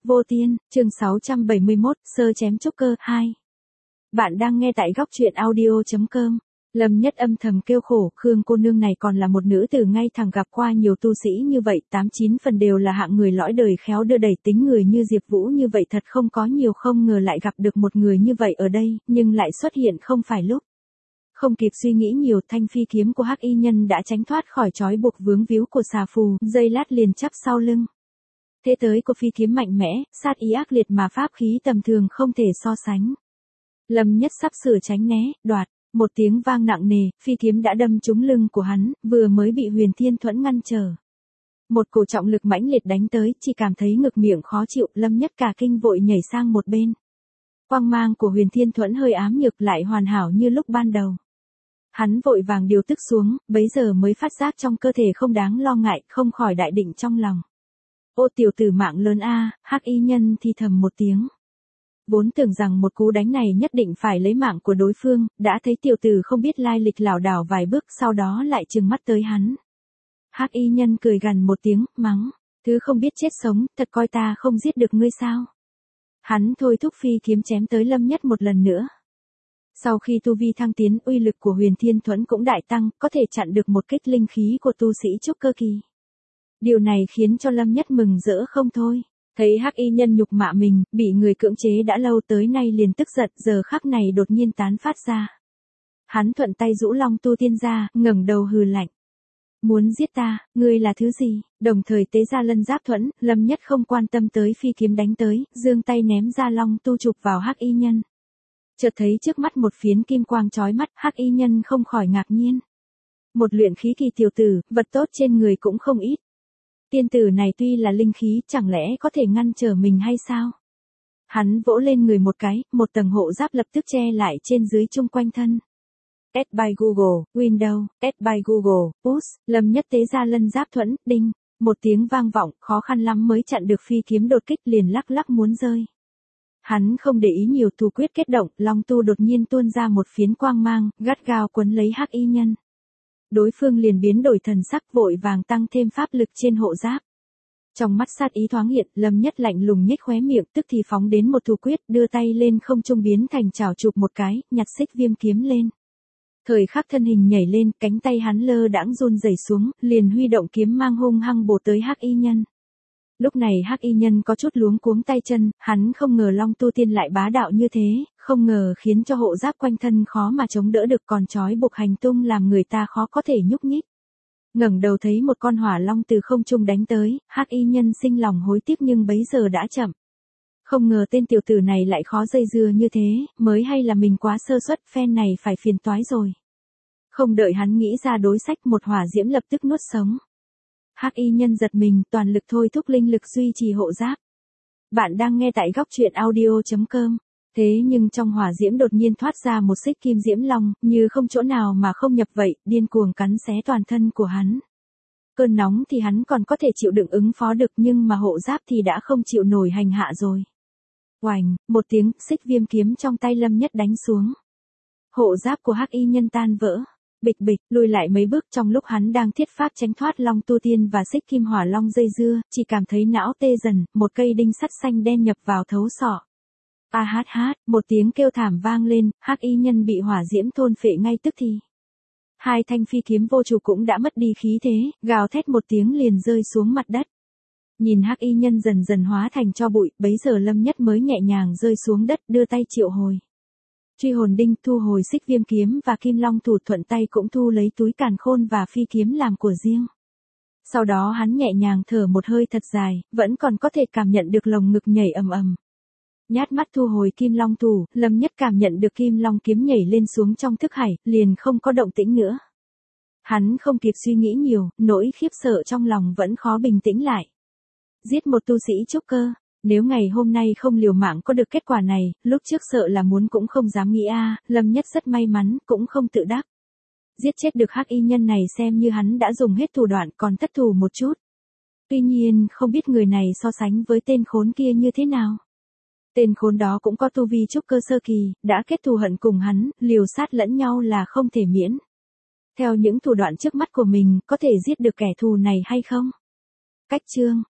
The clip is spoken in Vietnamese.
Vô Tiên, chương 671, sơ chém trúc cơ 2. Bạn đang nghe tại góc truyện audio.com. Lâm Nhất âm thầm kêu khổ, Khương cô nương này còn là một nữ tử ngay thẳng, gặp qua nhiều tu sĩ như vậy, 89 phần đều là hạng người lõi đời khéo đưa đẩy, tính người như Diệp Vũ như vậy thật không có nhiều, không ngờ lại gặp được một người như vậy ở đây, nhưng lại xuất hiện không phải lúc. Không kịp suy nghĩ nhiều, thanh phi kiếm của Hắc Y Nhân đã tránh thoát khỏi trói buộc vướng víu của xà phù, giây lát liền chắp sau lưng. Thế tới của phi kiếm mạnh mẽ, sát ý ác liệt mà pháp khí tầm thường không thể so sánh. Lâm Nhất sắp sửa tránh né, đoạt, một tiếng vang nặng nề, phi kiếm đã đâm trúng lưng của hắn, vừa mới bị Huyền Thiên Thuẫn ngăn trở. Một cổ trọng lực mãnh liệt đánh tới, chỉ cảm thấy ngực miệng khó chịu, Lâm Nhất cả kinh vội nhảy sang một bên. Quang mang của Huyền Thiên Thuẫn hơi ám nhược lại hoàn hảo như lúc ban đầu. Hắn vội vàng điều tức xuống, bấy giờ mới phát giác trong cơ thể không đáng lo ngại, không khỏi đại định trong lòng. Ô tiểu tử mạng lớn a, Hắc Y Nhân thì thầm một tiếng. Vốn tưởng rằng một cú đánh này nhất định phải lấy mạng của đối phương, đã thấy tiểu tử không biết lai lịch lảo đảo vài bước, sau đó lại trừng mắt tới hắn. Hắc Y Nhân cười gằn một tiếng, mắng, thứ không biết chết sống, thật coi ta không giết được ngươi sao? Hắn thôi thúc phi kiếm chém tới Lâm Nhất một lần nữa. Sau khi tu vi thăng tiến, uy lực của Huyền Thiên Thuẫn cũng đại tăng, có thể chặn được một kích linh khí của tu sĩ trúc cơ kỳ. Điều này khiến cho Lâm Nhất mừng rỡ không thôi. Thấy Hắc Y Nhân nhục mạ mình, bị người cưỡng chế đã lâu tới nay liền tức giận, giờ khắc này đột nhiên tán phát ra. Hắn thuận tay rũ Long Tu Tiên ra, ngẩng đầu hừ lạnh. Muốn giết ta, ngươi là thứ gì? Đồng thời tế ra Lân Giáp Thuẫn, Lâm Nhất không quan tâm tới phi kiếm đánh tới, giương tay ném ra Long Tu chụp vào Hắc Y Nhân. Chợt thấy trước mắt một phiến kim quang chói mắt, Hắc Y Nhân không khỏi ngạc nhiên. Một luyện khí kỳ tiểu tử, vật tốt trên người cũng không ít. Tiên tử này tuy là linh khí, chẳng lẽ có thể ngăn trở mình hay sao? Hắn vỗ lên người một cái, một tầng hộ giáp lập tức che lại trên dưới chung quanh thân. Add by Google, Windows, Add by Google, Push, Lâm Nhất tế ra Lân Giáp Thuẫn, đinh, một tiếng vang vọng, khó khăn lắm mới chặn được phi kiếm đột kích, liền lắc lắc muốn rơi. Hắn không để ý nhiều, thủ quyết kết động, Long Tu đột nhiên tuôn ra một phiến quang mang, gắt gao quấn lấy Hắc Y Nhân. Đối phương liền biến đổi thần sắc, vội vàng tăng thêm pháp lực trên hộ giáp. Trong mắt sát ý thoáng hiện, Lâm Nhất lạnh lùng nhếch khóe miệng, tức thì phóng đến một thủ quyết, đưa tay lên không trung biến thành chảo chụp một cái, nhặt xích viêm kiếm lên. Thời khắc thân hình nhảy lên, cánh tay hắn lơ đãng run rẩy xuống, liền huy động kiếm mang hung hăng bổ tới Hắc Y Nhân. Lúc này Hắc Y Nhân có chút luống cuống tay chân, hắn không ngờ Long Tu Tiên lại bá đạo như thế, không ngờ khiến cho hộ giáp quanh thân khó mà chống đỡ được, còn trói buộc hành tung làm người ta khó có thể nhúc nhích. Ngẩng đầu thấy một con hỏa long từ không trung đánh tới, Hắc Y Nhân sinh lòng hối tiếc nhưng bấy giờ đã chậm. Không ngờ tên tiểu tử này lại khó dây dưa như thế, mới hay là mình quá sơ suất, phen này phải phiền toái rồi. Không đợi hắn nghĩ ra đối sách, một hỏa diễm lập tức nuốt sống. Hắc Y Nhân giật mình, toàn lực thôi thúc linh lực duy trì hộ giáp. Bạn đang nghe tại góc truyện audio.com. Thế nhưng trong hỏa diễm đột nhiên thoát ra một xích kim diễm long, như không chỗ nào mà không nhập vậy, điên cuồng cắn xé toàn thân của hắn. Cơn nóng thì hắn còn có thể chịu đựng ứng phó được, nhưng mà hộ giáp thì đã không chịu nổi hành hạ rồi. Oành, một tiếng, xích viêm kiếm trong tay Lâm Nhất đánh xuống. Hộ giáp của Hắc Y Nhân tan vỡ. Bịch bịch, lùi lại mấy bước, trong lúc hắn đang thiết pháp tránh thoát Long Tu Tiên và xích kim hỏa long dây dưa, chỉ cảm thấy não tê dần, một cây đinh sắt xanh đen nhập vào thấu sọ. A hát hát, một tiếng kêu thảm vang lên, Hắc Y Nhân bị hỏa diễm thôn phệ ngay tức thì. Hai thanh phi kiếm vô chủ cũng đã mất đi khí thế, gào thét một tiếng liền rơi xuống mặt đất. Nhìn Hắc Y Nhân dần dần hóa thành tro bụi, bấy giờ Lâm Nhất mới nhẹ nhàng rơi xuống đất, đưa tay triệu hồi Truy hồn đinh, thu hồi xích viêm kiếm và kim long thủ, thuận tay cũng thu lấy túi càn khôn và phi kiếm làm của riêng. Sau đó hắn nhẹ nhàng thở một hơi thật dài, vẫn còn có thể cảm nhận được lồng ngực nhảy ầm ầm. Nhát mắt thu hồi kim long thủ, Lâm Nhất cảm nhận được kim long kiếm nhảy lên xuống trong thức hải, liền không có động tĩnh nữa. Hắn không kịp suy nghĩ nhiều, nỗi khiếp sợ trong lòng vẫn khó bình tĩnh lại. Giết một tu sĩ trúc cơ. Nếu ngày hôm nay không liều mạng có được kết quả này, lúc trước sợ là muốn cũng không dám nghĩ Lâm Nhất rất may mắn, cũng không tự đắc. Giết chết được Hắc Y Nhân này xem như hắn đã dùng hết thủ đoạn, còn thất thủ một chút. Tuy nhiên, không biết người này so sánh với tên khốn kia như thế nào. Tên khốn đó cũng có tu vi trúc cơ sơ kỳ, đã kết thù hận cùng hắn, liều sát lẫn nhau là không thể miễn. Theo những thủ đoạn trước mắt của mình, có thể giết được kẻ thù này hay không? Cách chương